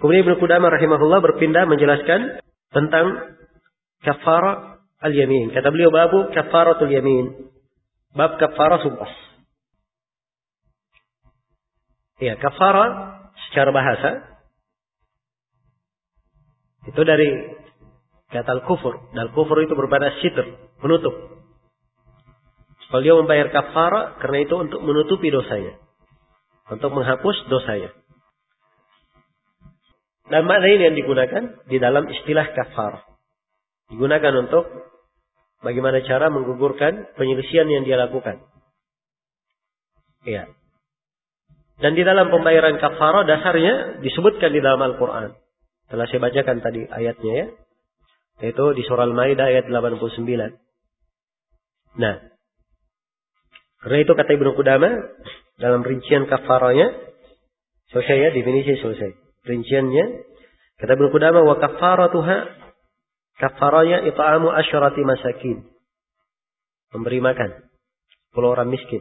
Kemudian Ibnu Qudamah rahimahullah berpindah menjelaskan tentang kafarah al-yamin. Kata beliau babu kafaratul yamin. Bab kafarah sumpah. Ya, kafarah secara bahasa itu dari kata al-kufur. Dan al-kufur itu bermakna sitr, menutup. Kalau dia membayar kafarah karena itu untuk menutupi dosanya. Untuk menghapus dosanya. Dan makna ini yang digunakan di dalam istilah kafarah. Digunakan untuk bagaimana cara menggugurkan penyelesaian yang dia lakukan. Iya. Dan di dalam pembayaran kafarah dasarnya disebutkan di dalam Al-Quran. Telah saya bacakan tadi ayatnya ya. Yaitu di surah Al-Maidah ayat 89. Nah. Karena itu kata Ibnu Qudamah dalam rincian kafarahnya. Selesai ya, definisi selesai. Rinciannya. Kata Ibnu Qudamah wa kafaratuha. Kafarahnya it'amu asyarati masakin. Memberi makan 10 orang miskin.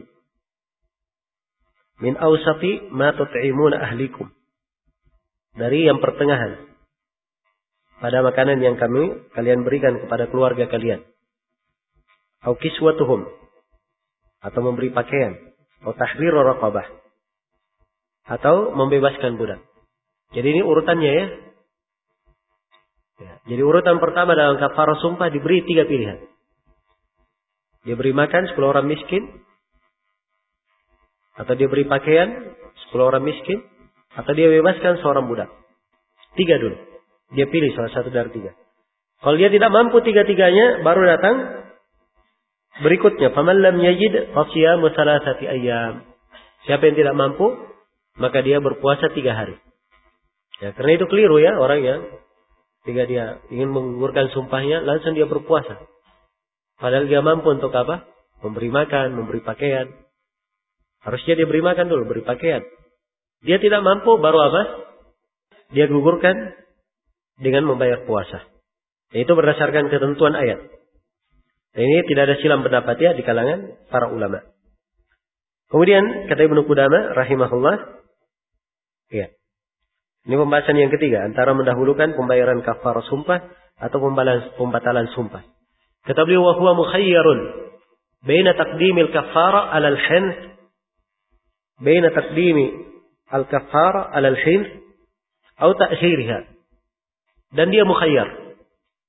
Min awsati ma tut'imuna ahlikum. Dari yang pertengahan. Pada makanan yang kalian berikan kepada keluarga kalian. Au kiswatuhum. Atau memberi pakaian. Atau tahriru raqabah. Atau membebaskan budak. Jadi ini urutannya ya. Jadi urutan pertama dalam kafarah sumpah diberi 3 pilihan. Dia beri makan 10 orang miskin. Atau dia beri pakaian 10 orang miskin. Atau dia bebaskan seorang budak. 3 dulu. Dia pilih salah satu dari 3. Kalau dia tidak mampu 3-3-nya, baru datang berikutnya. Faman lam yajid fasiyamu salasati ayyam. Siapa yang tidak mampu, maka dia berpuasa 3 hari. Ya, karena itu keliru ya orang yang jika dia ingin menggugurkan sumpahnya, langsung dia berpuasa. Padahal dia mampu untuk apa? Memberi makan, memberi pakaian. Harusnya dia beri makan dulu, beri pakaian. Dia tidak mampu, baru apa? Dia gugurkan dengan membayar puasa. Itu berdasarkan ketentuan ayat. Dan ini tidak ada silang pendapat ya di kalangan para ulama. Kemudian kata Ibnu Qudamah rahimahullah, ya. Ini pembahasan yang ketiga antara mendahulukan pembayaran kafarah sumpah atau pembatalan sumpah. Kata beliau wa huwa mukhayyarun baina taqdimil kafarah 'ala al-hinth baina taqdimi al-kafarah 'ala al-hinth atau ta'khiriha. Dan dia mukhayyar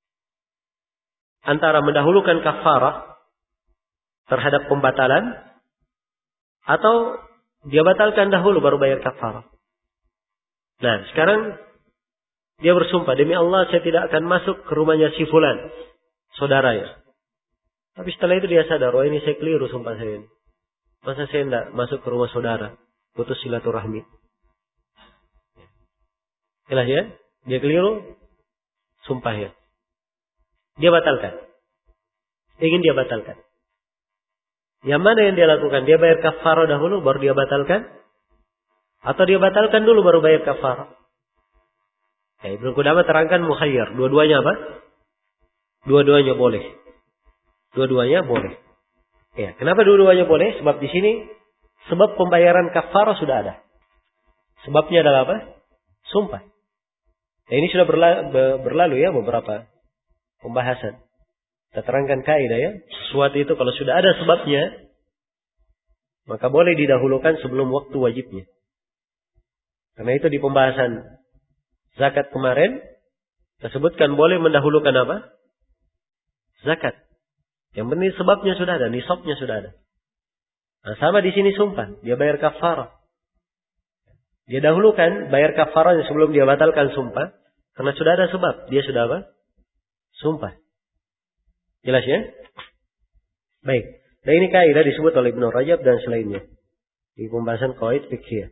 antara mendahulukan kafarah terhadap pembatalan atau dia batalkan dahulu baru bayar kafarah. Nah, sekarang dia bersumpah, demi Allah saya tidak akan masuk ke rumahnya si fulan, saudaranya. Tapi setelah itu dia sadar, oh ini saya keliru sumpah saya ini. Masa saya tidak masuk ke rumah saudara, putus silaturahmi. Jelas ya, dia keliru sumpahnya. Dia batalkan. Ingin dia batalkan. Yang mana yang dia lakukan? Dia bayar kafarah dahulu, baru dia batalkan. Atau dia batalkan dulu baru bayar kafarah. Ya, Ibnu Qudamah terangkan mukhayyar. Dua-duanya apa? Dua-duanya boleh. Dua-duanya boleh. Ya, kenapa dua-duanya boleh? Sebab di sini sebab pembayaran kafarah sudah ada. Sebabnya adalah apa? Sumpah. Ya, ini sudah berlalu ya beberapa pembahasan. Kita terangkan kaidah ya. Sesuatu itu kalau sudah ada sebabnya, maka boleh didahulukan sebelum waktu wajibnya. Karena itu di pembahasan zakat kemarin, kita sebutkan boleh mendahulukan apa? Zakat. Yang penting sebabnya sudah ada, nisabnya sudah ada. Nah, sama di sini sumpah, dia bayar kafarah. Dia dahulukan bayar kafarahnya sebelum dia batalkan sumpah, karena sudah ada sebab, dia sudah apa? Sumpah. Jelas ya? Baik. Nah ini kaidah disebut oleh Ibnu Rajab dan selainnya di pembahasan qawaid fiqhiyah.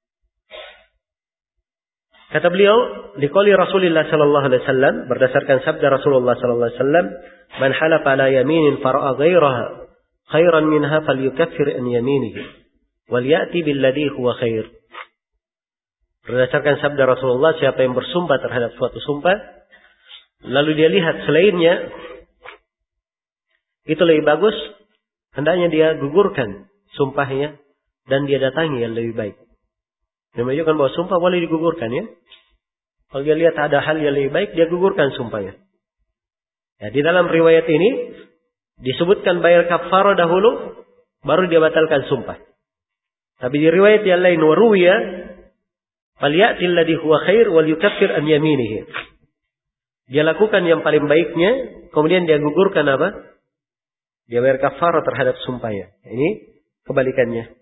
Kata beliau, liqauli Rasulullah sallallahu alaihi wasallam, berdasarkan sabda Rasulullah sallallahu alaihi wasallam, man halafa ala yaminin fara'a ghairaha khairan minha falyukaffir an yaminihi wal ya'ti billadhi huwa khair. Berdasarkan sabda Rasulullah, siapa yang bersumpah terhadap suatu sumpah lalu dia lihat selainnya itu lebih bagus, hendaknya dia gugurkan sumpahnya dan dia datangi yang lebih baik. Yang menunjukkan bahwa sumpah boleh digugurkan ya. Kalau dia lihat ada hal yang lebih baik, dia gugurkan sumpahnya. Ya, di dalam riwayat ini disebutkan bayar kafarah dahulu, baru dia batalkan sumpah. Tapi di riwayat yang lain, waruwiya falyatil ladzi huwa khair wal yukaffir an yaminihi. Dia lakukan yang paling baiknya, kemudian dia gugurkan apa? Dia bayar kafarah terhadap sumpahnya. Ini kebalikannya.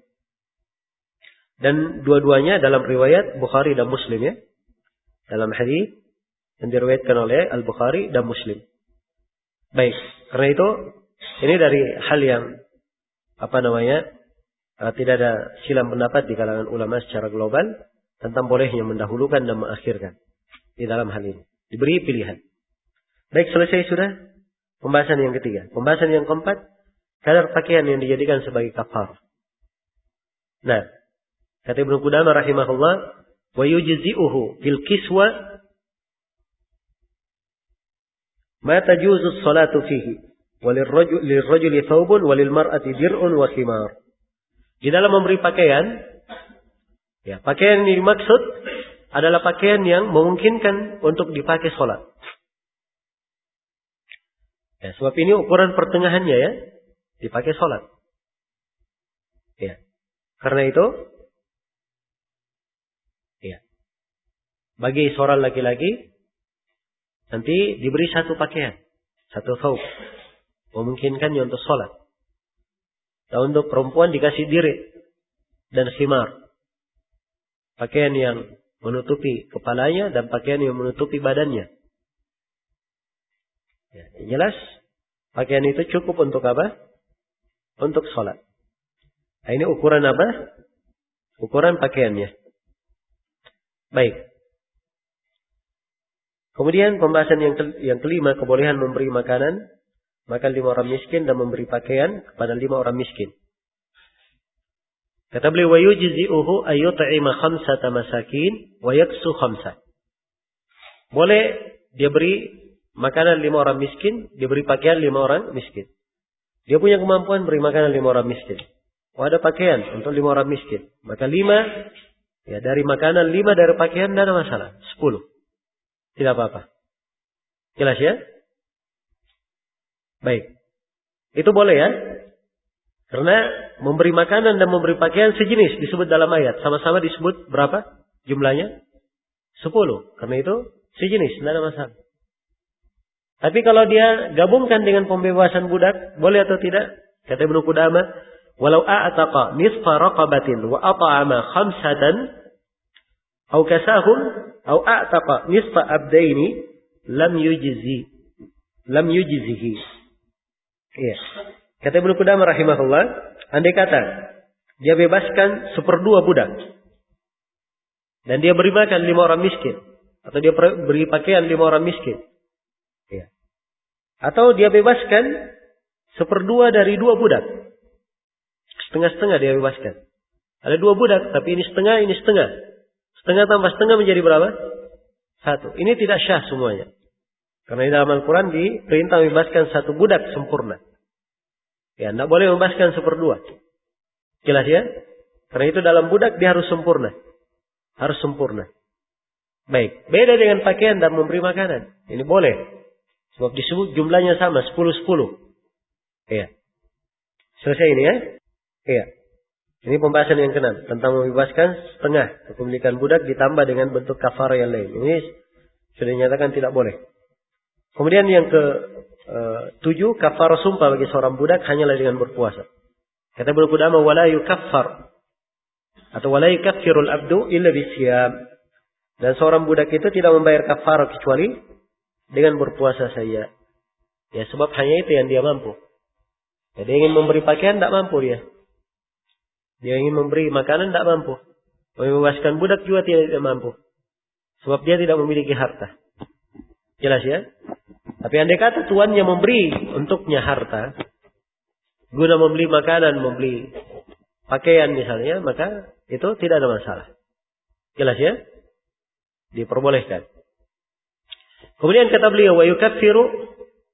Dan dua-duanya dalam riwayat Bukhari dan Muslim ya. Dalam hadis yang diriwayatkan oleh Al-Bukhari dan Muslim. Baik, karena itu ini dari hal yang tidak ada silang pendapat di kalangan ulama secara global tentang bolehnya mendahulukan dan mengakhirkan di dalam hal ini. Diberi pilihan. Baik, selesai sudah pembahasan yang ketiga. Pembahasan yang keempat, kadar pakaian yang dijadikan sebagai kafar. Nah, kata Ibnu Qudamah rahimahullah, wa yujzi'uhu fil kiswa ma tajuzu as-salatu fihi wa lirrajuli thawbun wa lilmar'ati dir'un wa khimar. Di dalam memberi pakaian, ya, pakaian yang dimaksud adalah pakaian yang memungkinkan untuk dipakai salat. Ya, sebab ini ukuran pertengahannya ya, dipakai salat. Ya. Karena itu ya, bagi seorang laki-laki nanti diberi satu pakaian, satu thawb, memungkinkannya untuk sholat. Dan untuk perempuan dikasih dirik dan khimar, pakaian yang menutupi kepalanya dan pakaian yang menutupi badannya. Ya, jelas pakaian itu cukup untuk apa? Untuk sholat. Nah, ini ukuran apa? Ukuran pakaiannya. Baik. Kemudian pembahasan yang kelima, kebolehan memberi makan 5 orang miskin dan memberi pakaian kepada 5 orang miskin. Kata beliau, wa yujzi'uhu ayyut'ima 5 masakin wa yaksu 5. Boleh dia beri makanan 5 orang miskin, dia beri pakaian 5 orang miskin. Dia punya kemampuan beri makanan 5 orang miskin. Oh, ada pakaian untuk 5 orang miskin. Maka 5 ya dari makanan, 5 dari pakaian, tidak ada masalah. 10. Tidak apa-apa. Jelas ya? Baik. Itu boleh ya? Karena memberi makanan dan memberi pakaian sejenis disebut dalam ayat. Sama-sama disebut berapa jumlahnya? 10. Karena itu sejenis, tidak ada masalah. Tapi kalau dia gabungkan dengan pembebasan budak, boleh atau tidak? Kata Ibnu Qudamah, walau a'taqa nisfa raqabatin wa at'ama 5 au kasahum au a'taqa nisfa abdaini lam yujzihi. Iya. Kata Ibnu Qudamah rahimahullah, andai kata dia bebaskan 1/2 budak dan dia beri makan 5 orang miskin, atau dia beri pakaian 5 orang miskin, iya, atau dia bebaskan 1/2 dari 2 budak, setengah-setengah dia bebaskan. Ada 2 budak, tapi ini setengah, ini setengah. Setengah tambah setengah menjadi berapa? 1. Ini tidak syah semuanya. Karena di dalam Al-Quran diperintah membebaskan 1 budak sempurna. Ya, tidak boleh membebaskan 1/2. Jelas ya? Karena itu dalam budak dia harus sempurna. Harus sempurna. Baik. Beda dengan pakaian dan memberi makanan. Ini boleh. Sebab disebut jumlahnya sama. 10-10. Iya. Selesai ini ya? Iya. Ini pembahasan yang ke-6. Tentang membebaskan setengah kepemilikan budak ditambah dengan bentuk kafarah yang lain. Ini sudah dinyatakan tidak boleh. Kemudian yang ke-7, kafarah sumpah bagi seorang budak hanyalah dengan berpuasa. Kata Ibnu Qudamah, wala yukaffar atau wala yukaffirul abdu illa bisyam. Dan seorang budak itu tidak membayar kafarah kecuali dengan berpuasa saja. Ya, sebab hanya itu yang dia mampu. Ya, dia ingin memberi pakaian, tidak mampu dia. Dia ingin memberi makanan, tidak mampu. Membebaskan budak juga tidak mampu. Sebab dia tidak memiliki harta. Jelas ya? Tapi andai kata tuannya memberi untuknya harta, guna membeli makanan, membeli pakaian misalnya, maka itu tidak ada masalah. Jelas ya? Diperbolehkan. Kemudian kata beliau, wa yukaffiru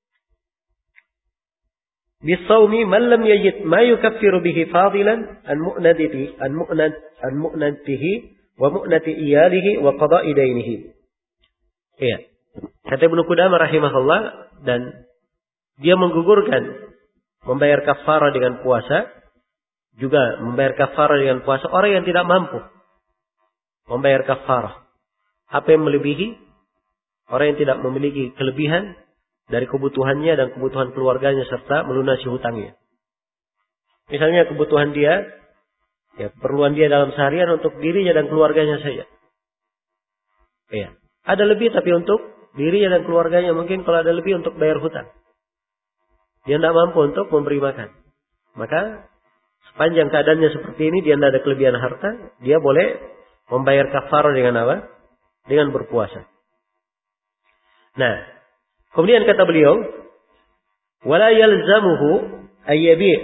bisawmi man lam yajid ma yukaffiru bihi fadilan an mu'natihi wa mu'nati iyalihi wa qada'i dainihi. Iya. Kata Ibnu Qudamah rahimahullah, dan dia menggugurkan membayar kafarah dengan puasa, juga membayar kafarah dengan puasa orang yang tidak mampu membayar kafarah. Apa yang melebihi? Orang yang tidak memiliki kelebihan dari kebutuhannya dan kebutuhan keluarganya serta melunasi hutangnya. Misalnya kebutuhan dia, ya keperluan dia dalam seharian untuk dirinya dan keluarganya saja. Iya. Ada lebih tapi untuk dirinya dan keluarganya, mungkin kalau ada lebih untuk bayar hutang. Dia tidak mampu untuk memberi makan. Maka sepanjang keadaannya seperti ini, dia tidak ada kelebihan harta, dia boleh membayar kafarah dengan apa? Dengan berpuasa. Nah, kemudian kata beliau, wala yalzamuhu ayyabi'.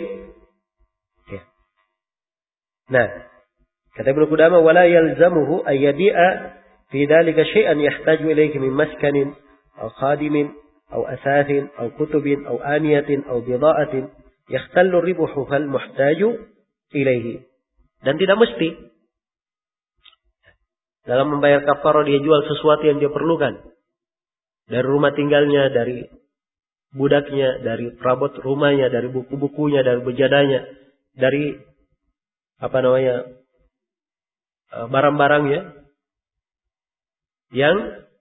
Nah, kata Ibnu Qudamah, wala yalzamuhu ayyabi'a fi dhalika syai'an yahtaju ilayhi min maskanin aw khadimin aw asathin aw kutubin aw aniyatin aw bida'atin yahtallu ribuhu fal muhtaju ilayhi. Dan tidak mesti dalam membayar kafarah dia jual sesuatu yang dia perlukan. Dari rumah tinggalnya, dari budaknya, dari perabot rumahnya, dari buku-bukunya, dari bejadanya, dari barang-barangnya yang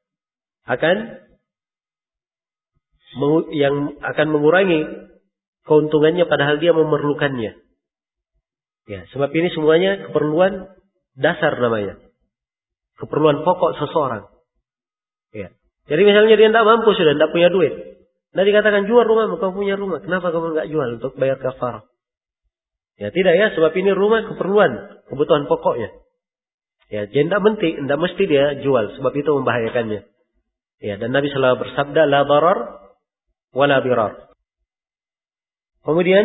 akan mengurangi keuntungannya padahal dia memerlukannya. Ya, sebab ini semuanya keperluan dasar namanya. Keperluan pokok seseorang. Ya. Jadi misalnya dia tidak mampu sudah, tidak punya duit. Nah dikatakan jual rumah, kau punya rumah. Kenapa kamu tidak jual untuk bayar kafarah? Ya tidak ya, sebab ini rumah keperluan, kebutuhan pokoknya. Ya, jadi tidak mesti dia jual, sebab itu membahayakannya. Ya, dan Nabi selalu bersabda, la darar wa la birar. Kemudian,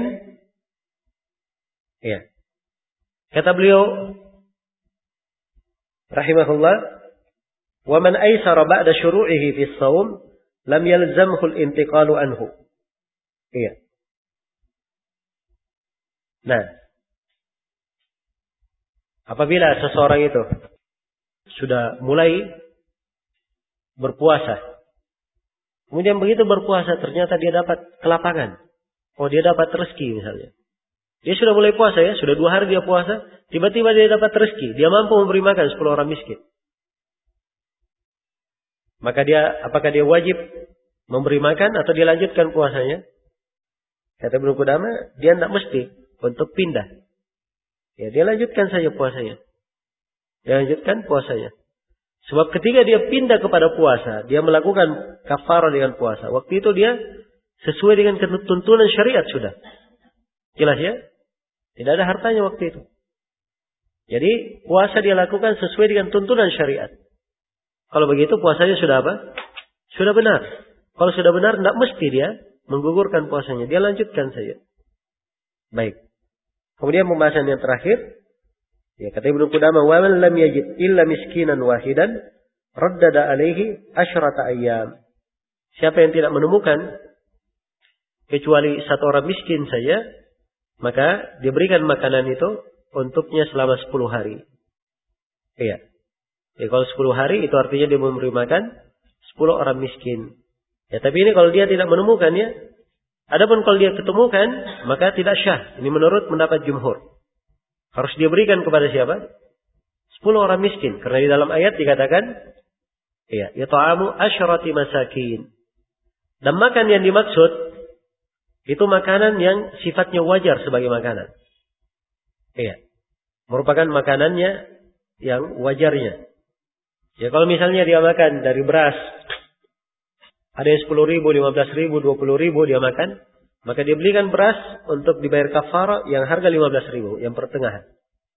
ya, kata beliau, rahimahullah, وَمَنْ أَيْسَرَ بَعْدَ شُرُوعِهِ فِي الصَّوْمِ لَمْ يَلْزَمْهُ الْإِنْتِقَالُ عَنْهُ. Iya. Nah, apabila seseorang itu sudah mulai berpuasa, kemudian begitu berpuasa ternyata dia dapat kelapangan, dia dapat rezeki misalnya. Dia sudah mulai puasa ya, sudah 2 hari dia puasa, tiba-tiba dia dapat rezeki, dia mampu memberi makan 10 orang miskin. Maka apakah dia wajib memberi makan atau dia lanjutkan puasanya? Kata Ibnu Qudamah, dia tidak mesti untuk pindah. Ya, dia lanjutkan saja puasanya. Sebab ketika dia pindah kepada puasa, dia melakukan kafarah dengan puasa. Waktu itu dia sesuai dengan tuntunan syariat sudah. Jelas ya? Tidak ada hartanya waktu itu. Jadi puasa dia lakukan sesuai dengan tuntunan syariat. Kalau begitu puasanya sudah apa? Sudah benar. Kalau sudah benar, tidak mesti dia menggugurkan puasanya. Dia lanjutkan saja. Baik. Kemudian pembahasan yang terakhir. Ya, kata Ibnu Qudamah, wa man lam yajid illa miskinan wahidan raddada alaihi asyrata ayyam. Siapa yang tidak menemukan kecuali 1 orang miskin saja, maka diberikan makanan itu untuknya selama 10 hari. Iya. Ya, kalau 10 hari itu artinya dia memberi makan 10 orang miskin. Ya, tapi ini kalau dia tidak menemukannya, adapun kalau dia ketemukan, maka tidak syah. Ini menurut pendapat jumhur. Harus dia berikan kepada siapa? 10 orang miskin. Karena di dalam ayat dikatakan, ya, yata'amu asyrati masakin. Dan makan yang dimaksud, itu makanan yang sifatnya wajar sebagai makanan. Iya. Merupakan makanannya yang wajarnya. Ya kalau misalnya dia makan dari beras, ada yang 10.000, 15.000, 20.000 dia makan, maka dia belikan beras untuk dibayar kafarah yang harga 15.000, yang pertengahan.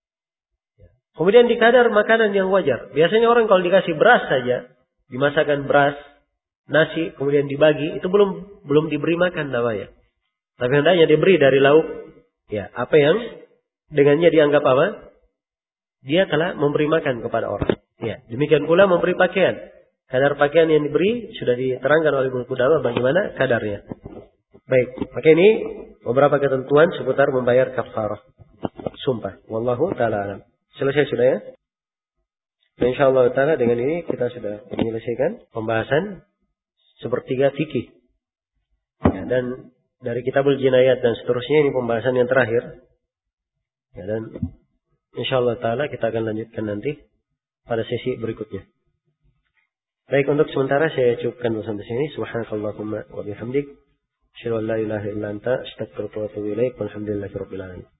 Kemudian dikadar makanan yang wajar. Biasanya orang kalau dikasih beras saja, dimasakkan beras, nasi, kemudian dibagi, itu belum diberi makan namanya. Tapi hendaknya diberi dari lauk, ya apa yang dengannya dianggap apa? Dia telah memberi makan kepada orang. Ya, demikian pula memberi pakaian. Kadar pakaian yang diberi sudah diterangkan oleh Ibnu Qudamah bagaimana kadarnya. Baik, maka ini beberapa ketentuan seputar membayar kafarah sumpah. Wallahu ta'ala alam. Selesai sudah ya? Dan insyaallah taala dengan ini kita sudah menyelesaikan pembahasan sepertiga fikih. Ya, dan dari kitabul jinayat dan seterusnya ini pembahasan yang terakhir. Ya, dan insyaallah taala kita akan lanjutkan nanti pada sesi berikutnya. Baik, untuk sementara saya cukupkan dulu sampai sini. Subhanakallahumma wa bihamdik, asyhadu an la ilaha illa anta, astaghfiruka wa atubu ilaik. Walhamdulillahirabbil alamin.